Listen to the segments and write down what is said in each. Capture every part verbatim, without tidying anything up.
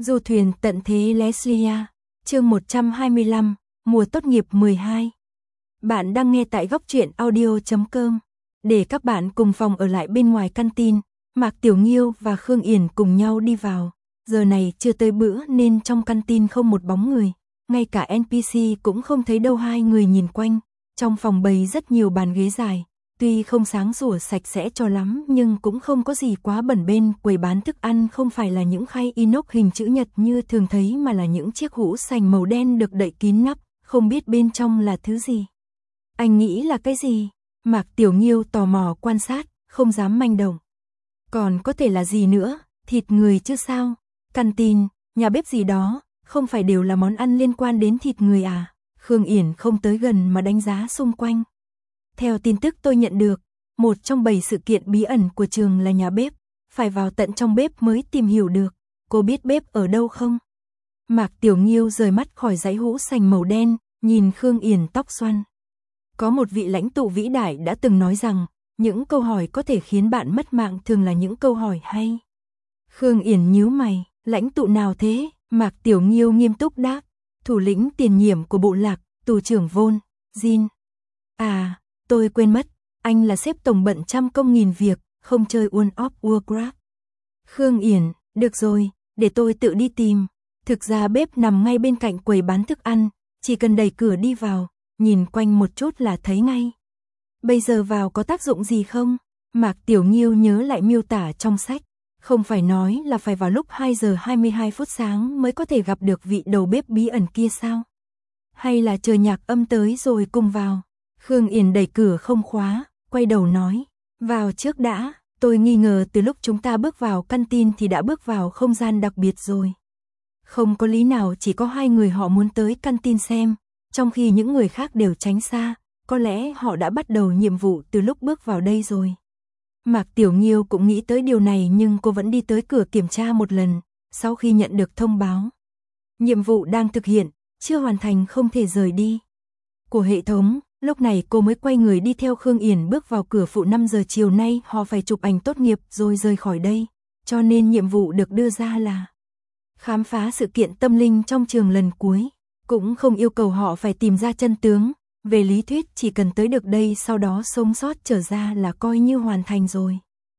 Du thuyền tận thế Leslia, chương một trăm hai mươi lăm, mùa tốt nghiệp mười hai. Bạn đang nghe tại góc truyện audio chấm com. Để các bạn cùng phòng ở lại bên ngoài căn tin, Mạc Tiểu Nghiêu và Khương Yển cùng nhau đi vào. Giờ này chưa tới bữa nên trong căn tin không một bóng người, ngay cả en pê xê cũng không thấy đâu. Hai người nhìn quanh, trong phòng bày rất nhiều bàn ghế dài. Tuy không sáng sủa sạch sẽ cho lắm nhưng cũng không có gì quá bẩn. Bên quầy bán thức ăn không phải là những khay inox hình chữ nhật như thường thấy mà là những chiếc hũ sành màu đen được đậy kín nắp, không biết bên trong là thứ gì. Anh nghĩ là cái gì? Mạc Tiểu Nghiêu tò mò quan sát, không dám manh động. Còn có thể là gì nữa, thịt người chứ sao? Căn tin, nhà bếp gì đó, không phải đều là món ăn liên quan đến thịt người à? Khương Yển không tới gần mà đánh giá xung quanh. Theo tin tức tôi nhận được, một trong bảy sự kiện bí ẩn của trường là nhà bếp, phải vào tận trong bếp mới tìm hiểu được. Cô biết bếp ở đâu không? Mạc Tiểu Nghiêu rời mắt khỏi dãy hũ sành màu đen, nhìn Khương Yển tóc xoăn. Có một vị lãnh tụ vĩ đại đã từng nói rằng, những câu hỏi có thể khiến bạn mất mạng thường là những câu hỏi hay. Khương Yển nhíu mày, lãnh tụ nào thế? Mạc Tiểu Nghiêu nghiêm túc đáp, thủ lĩnh tiền nhiệm của bộ lạc, tù trưởng Von, Jin. À, tôi quên mất, anh là sếp tổng bận trăm công nghìn việc, không chơi World of Warcraft. Khương Yển, được rồi, để tôi tự đi tìm. Thực ra bếp nằm ngay bên cạnh quầy bán thức ăn, chỉ cần đẩy cửa đi vào, nhìn quanh một chút là thấy ngay. Bây giờ vào có tác dụng gì không? Mạc Tiểu Nghiêu nhớ lại miêu tả trong sách, không phải nói là phải vào lúc hai giờ hai mươi hai phút sáng mới có thể gặp được vị đầu bếp bí ẩn kia sao? Hay là chờ nhạc âm tới rồi cùng vào? Khương Yển đẩy cửa không khóa, quay đầu nói, vào trước đã, tôi nghi ngờ từ lúc chúng ta bước vào căn tin thì đã bước vào không gian đặc biệt rồi. Không có lý nào chỉ có hai người họ muốn tới căn tin xem, trong khi những người khác đều tránh xa, có lẽ họ đã bắt đầu nhiệm vụ từ lúc bước vào đây rồi. Mạc Tiểu Nghiêu cũng nghĩ tới điều này nhưng cô vẫn đi tới cửa kiểm tra một lần, sau khi nhận được thông báo. Nhiệm vụ đang thực hiện, chưa hoàn thành không thể rời đi. Của hệ thống. Lúc này cô mới quay người đi theo Khương Yển bước vào cửa phụ. Năm giờ chiều nay họ phải chụp ảnh tốt nghiệp rồi rời khỏi đây, cho nên nhiệm vụ được đưa ra là khám phá sự kiện tâm linh trong trường lần cuối, cũng không yêu cầu họ phải tìm ra chân tướng. Về lý thuyết chỉ cần tới được đây sau đó sống sót trở ra là coi như hoàn thành rồi.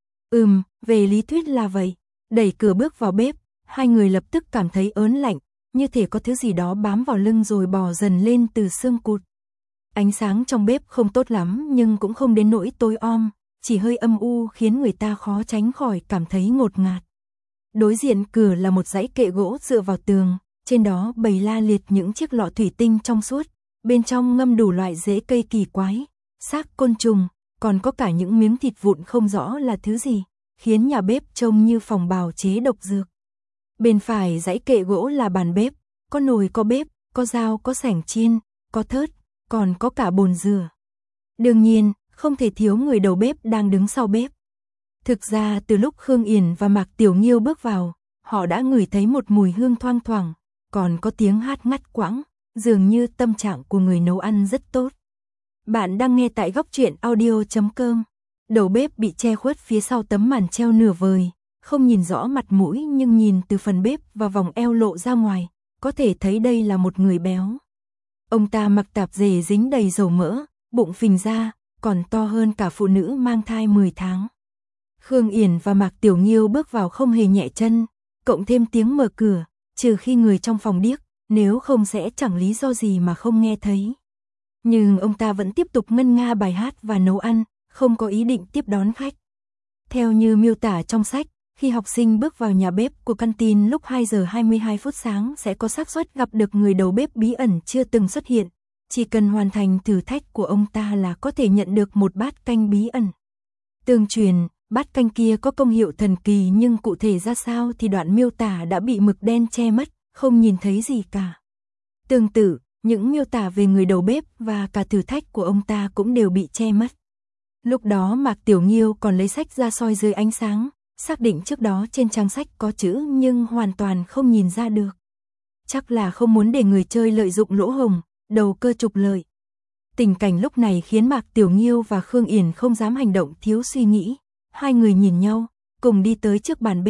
Ừm, về lý thuyết là vậy. Đẩy cửa bước vào bếp, hai người lập tức cảm thấy ớn lạnh, như thể có thứ gì đó bám vào lưng rồi bò dần lên từ xương cụt. Ánh sáng trong bếp không tốt lắm nhưng cũng không đến nỗi tối om, chỉ hơi âm u khiến người ta khó tránh khỏi cảm thấy ngột ngạt. Đối diện cửa là một dãy kệ gỗ dựa vào tường, trên đó bày la liệt những chiếc lọ thủy tinh trong suốt, bên trong ngâm đủ loại rễ cây kỳ quái, xác côn trùng, còn có cả những miếng thịt vụn không rõ là thứ gì, khiến nhà bếp trông như phòng bào chế độc dược. Bên phải dãy kệ gỗ là bàn bếp, có nồi có bếp, có dao có sảnh chiên, có thớt, còn có cả bồn rửa. Đương nhiên, không thể thiếu người đầu bếp đang đứng sau bếp. Thực ra từ lúc Khương Yển và Mạc Tiểu Nghiêu bước vào, họ đã ngửi thấy một mùi hương thoang thoảng, còn có tiếng hát ngắt quãng, dường như tâm trạng của người nấu ăn rất tốt. Bạn đang nghe tại góc truyện audio chấm com. Đầu bếp bị che khuất phía sau tấm màn treo nửa vời, không nhìn rõ mặt mũi nhưng nhìn từ phần bếp và vòng eo lộ ra ngoài, có thể thấy đây là một người béo. Ông ta mặc tạp dề dính đầy dầu mỡ, bụng phình ra, còn to hơn cả phụ nữ mang thai mười tháng. Khương Yển và Mạc Tiểu Nghiêu bước vào không hề nhẹ chân, cộng thêm tiếng mở cửa, trừ khi người trong phòng điếc, nếu không sẽ chẳng lý do gì mà không nghe thấy. Nhưng ông ta vẫn tiếp tục ngân nga bài hát và nấu ăn, không có ý định tiếp đón khách. Theo như miêu tả trong sách, khi học sinh bước vào nhà bếp của căn tin lúc hai giờ hai mươi hai phút sáng sẽ có xác suất gặp được người đầu bếp bí ẩn chưa từng xuất hiện. Chỉ cần hoàn thành thử thách của ông ta là có thể nhận được một bát canh bí ẩn. Tương truyền, bát canh kia có công hiệu thần kỳ nhưng cụ thể ra sao thì đoạn miêu tả đã bị mực đen che mất, không nhìn thấy gì cả. Tương tự, những miêu tả về người đầu bếp và cả thử thách của ông ta cũng đều bị che mất. Lúc đó Mạc Tiểu Nghiêu còn lấy sách ra soi dưới ánh sáng, xác định trước đó trên trang sách có chữ nhưng hoàn toàn không nhìn ra được. Chắc là không muốn để người chơi lợi dụng lỗ hổng, đầu cơ trục lợi. Tình cảnh lúc này khiến Mạc Tiểu Nghiêu và Khương Yển không dám hành động thiếu suy nghĩ. Hai người nhìn nhau, cùng đi tới trước bàn bếp,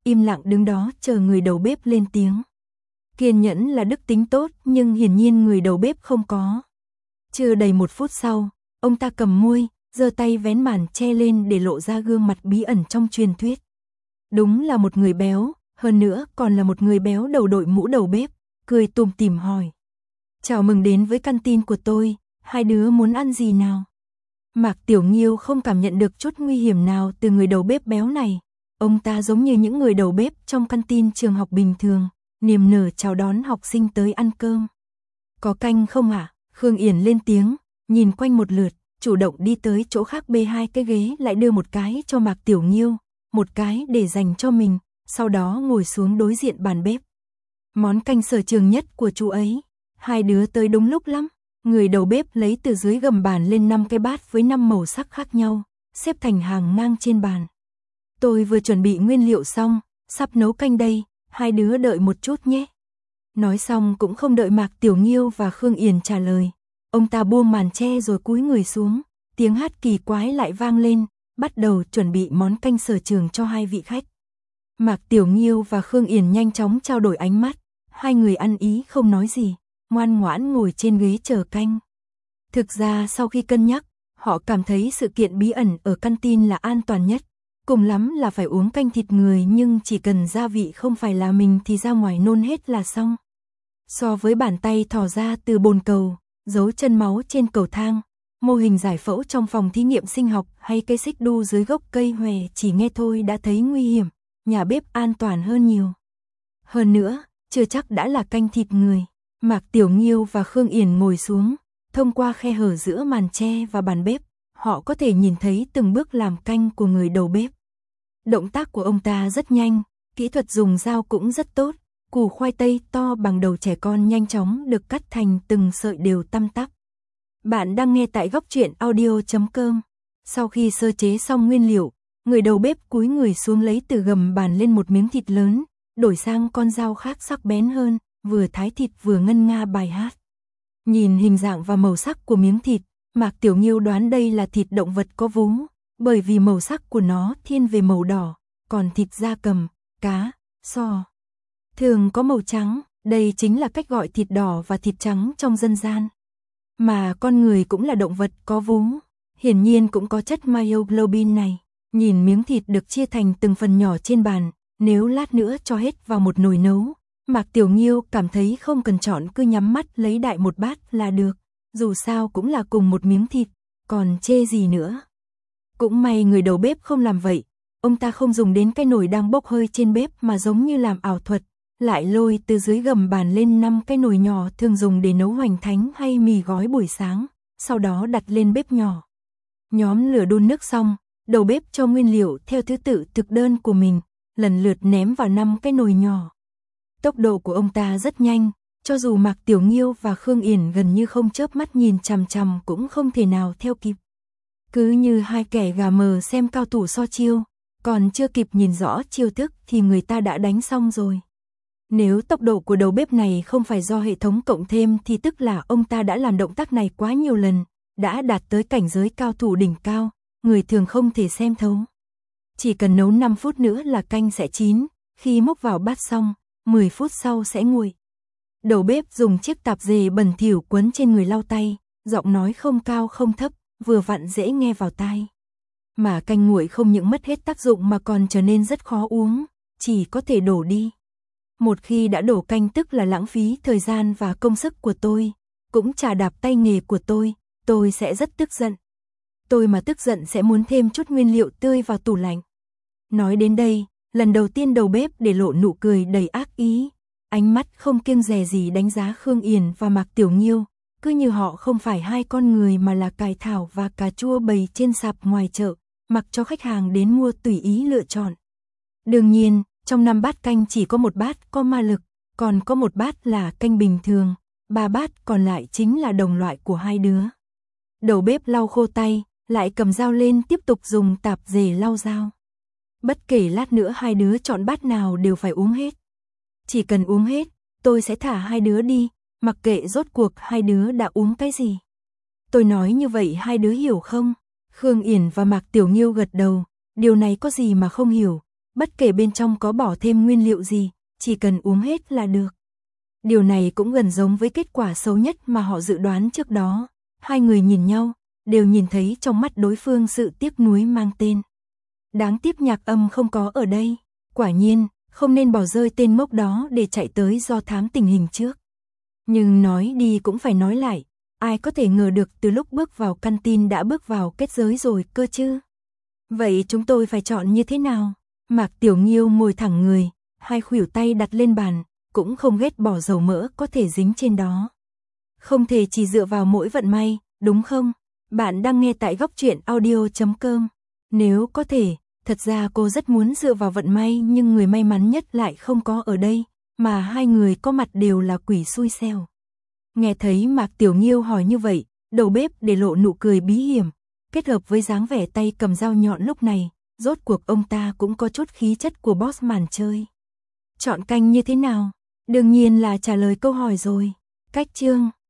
im lặng đứng đó chờ người đầu bếp lên tiếng. Kiên nhẫn là đức tính tốt, nhưng hiển nhiên người đầu bếp không có. Chưa đầy một phút sau, ông ta cầm muôi, giơ tay vén màn che lên để lộ ra gương mặt bí ẩn trong truyền thuyết. Đúng là một người béo, hơn nữa còn là một người béo đầu đội mũ đầu bếp, cười tủm tỉm hỏi. Chào mừng đến với căn tin của tôi, hai đứa muốn ăn gì nào? Mạc Tiểu Nghiêu không cảm nhận được chút nguy hiểm nào từ người đầu bếp béo này. Ông ta giống như những người đầu bếp trong căn tin trường học bình thường, niềm nở chào đón học sinh tới ăn cơm. Có canh không ạ? À? Khương Yển lên tiếng, nhìn quanh một lượt, chủ động đi tới chỗ khác bê hai cái ghế lại đưa một cái cho Mạc Tiểu Nghiêu, một cái để dành cho mình, sau đó ngồi xuống đối diện bàn bếp. Món canh sở trường nhất của chú ấy. Hai đứa tới đúng lúc lắm. Người đầu bếp lấy từ dưới gầm bàn lên năm cái bát với năm màu sắc khác nhau, xếp thành hàng ngang trên bàn. Tôi vừa chuẩn bị nguyên liệu xong, sắp nấu canh đây, hai đứa đợi một chút nhé. Nói xong cũng không đợi Mạc Tiểu Nghiêu và Khương Yển trả lời. Ông ta buông màn che rồi cúi người xuống, tiếng hát kỳ quái lại vang lên, bắt đầu chuẩn bị món canh sở trường cho hai vị khách. Mạc Tiểu Nghiêu và Khương Yển nhanh chóng trao đổi ánh mắt, hai người ăn ý không nói gì, ngoan ngoãn ngồi trên ghế chờ canh. Thực ra sau khi cân nhắc, họ cảm thấy sự kiện bí ẩn ở căn tin là an toàn nhất. Cùng lắm là phải uống canh thịt người, nhưng chỉ cần gia vị không phải là mình thì ra ngoài nôn hết là xong. So với bàn tay thò ra từ bồn cầu, dấu chân máu trên cầu thang, mô hình giải phẫu trong phòng thí nghiệm sinh học hay cây xích đu dưới gốc cây hòe, chỉ nghe thôi đã thấy nguy hiểm, nhà bếp an toàn hơn nhiều. Hơn nữa, chưa chắc đã là canh thịt người. Mạc Tiểu Nghiêu và Khương Yển ngồi xuống, thông qua khe hở giữa màn tre và bàn bếp, họ có thể nhìn thấy từng bước làm canh của người đầu bếp. Động tác của ông ta rất nhanh, kỹ thuật dùng dao cũng rất tốt, củ khoai tây to bằng đầu trẻ con nhanh chóng được cắt thành từng sợi đều tăm tắp. Bạn đang nghe tại góc truyện audio chấm com. Sau khi sơ chế xong nguyên liệu, người đầu bếp cúi người xuống lấy từ gầm bàn lên một miếng thịt lớn, đổi sang con dao khác sắc bén hơn, vừa thái thịt vừa ngân nga bài hát. Nhìn hình dạng và màu sắc của miếng thịt, Mạc Tiểu Nghiêu đoán đây là thịt động vật có vú, bởi vì màu sắc của nó thiên về màu đỏ, còn thịt gia cầm, cá, sò thường có màu trắng, đây chính là cách gọi thịt đỏ và thịt trắng trong dân gian. Mà con người cũng là động vật có vú, hiển nhiên cũng có chất myoglobin này. Nhìn miếng thịt được chia thành từng phần nhỏ trên bàn, nếu lát nữa cho hết vào một nồi nấu, Mạc Tiểu Nghiêu cảm thấy không cần chọn, cứ nhắm mắt lấy đại một bát là được, dù sao cũng là cùng một miếng thịt, còn chê gì nữa. Cũng may người đầu bếp không làm vậy, ông ta không dùng đến cái nồi đang bốc hơi trên bếp mà giống như làm ảo thuật, lại lôi từ dưới gầm bàn lên năm cái nồi nhỏ thường dùng để nấu hoành thánh hay mì gói buổi sáng, sau đó đặt lên bếp nhỏ. Nhóm lửa đun nước xong, đầu bếp cho nguyên liệu theo thứ tự thực đơn của mình, lần lượt ném vào năm cái nồi nhỏ. Tốc độ của ông ta rất nhanh, cho dù Mạc Tiểu Nghiêu và Khương Yển gần như không chớp mắt nhìn chằm chằm cũng không thể nào theo kịp. Cứ như hai kẻ gà mờ xem cao thủ so chiêu, còn chưa kịp nhìn rõ chiêu thức thì người ta đã đánh xong rồi. Nếu tốc độ của đầu bếp này không phải do hệ thống cộng thêm thì tức là ông ta đã làm động tác này quá nhiều lần, đã đạt tới cảnh giới cao thủ đỉnh cao, người thường không thể xem thấu. Chỉ cần nấu năm phút nữa là canh sẽ chín, khi múc vào bát xong, mười phút sau sẽ nguội. Đầu bếp dùng chiếc tạp dề bẩn thỉu quấn trên người lau tay, giọng nói không cao không thấp, vừa vặn dễ nghe vào tai. Mà canh nguội không những mất hết tác dụng mà còn trở nên rất khó uống, chỉ có thể đổ đi. Một khi đã đổ canh tức là lãng phí thời gian và công sức của tôi, cũng chà đạp tay nghề của tôi, tôi sẽ rất tức giận. Tôi mà tức giận sẽ muốn thêm chút nguyên liệu tươi vào tủ lạnh. Nói đến đây, lần đầu tiên đầu bếp để lộ nụ cười đầy ác ý, ánh mắt không kiêng dè gì đánh giá Khương Yển và Mạc Tiểu Nghiêu, cứ như họ không phải hai con người mà là cải thảo và cà chua bày trên sạp ngoài chợ, mặc cho khách hàng đến mua tùy ý lựa chọn. Đương nhiên, trong năm bát canh chỉ có một bát có ma lực, còn có một bát là canh bình thường, ba bát còn lại chính là đồng loại của hai đứa. Đầu bếp lau khô tay, lại cầm dao lên tiếp tục dùng tạp dề lau dao. Bất kể lát nữa hai đứa chọn bát nào đều phải uống hết. Chỉ cần uống hết, tôi sẽ thả hai đứa đi, mặc kệ rốt cuộc hai đứa đã uống cái gì. Tôi nói như vậy hai đứa hiểu không? Khương Yển và Mạc Tiểu Nghiêu gật đầu, điều này có gì mà không hiểu. bất kể bên trong có bỏ thêm nguyên liệu gì, chỉ cần uống hết là được. Điều này cũng gần giống với kết quả xấu nhất mà họ dự đoán trước đó. Hai người nhìn nhau, đều nhìn thấy trong mắt đối phương sự tiếc nuối mang tên. Đáng tiếc Nhạc Âm không có ở đây. Quả nhiên, không nên bỏ rơi tên ngốc đó để chạy tới do thám tình hình trước. Nhưng nói đi cũng phải nói lại, ai có thể ngờ được từ lúc bước vào căn tin đã bước vào kết giới rồi cơ chứ. Vậy chúng tôi phải chọn như thế nào? Mạc Tiểu Nghiêu ngồi thẳng người, hai khuỷu tay đặt lên bàn, cũng không ghét bỏ dầu mỡ có thể dính trên đó. Không thể chỉ dựa vào mỗi vận may, đúng không? Bạn đang nghe tại góc truyện audio chấm com. Nếu có thể, thật ra cô rất muốn dựa vào vận may nhưng người may mắn nhất lại không có ở đây, mà hai người có mặt đều là quỷ xui xẻo. Nghe thấy Mạc Tiểu Nghiêu hỏi như vậy, đầu bếp để lộ nụ cười bí hiểm, kết hợp với dáng vẻ tay cầm dao nhọn lúc này, rốt cuộc ông ta cũng có chút khí chất của boss màn chơi. Chọn canh như thế nào? Đương nhiên là trả lời câu hỏi rồi. Cách chương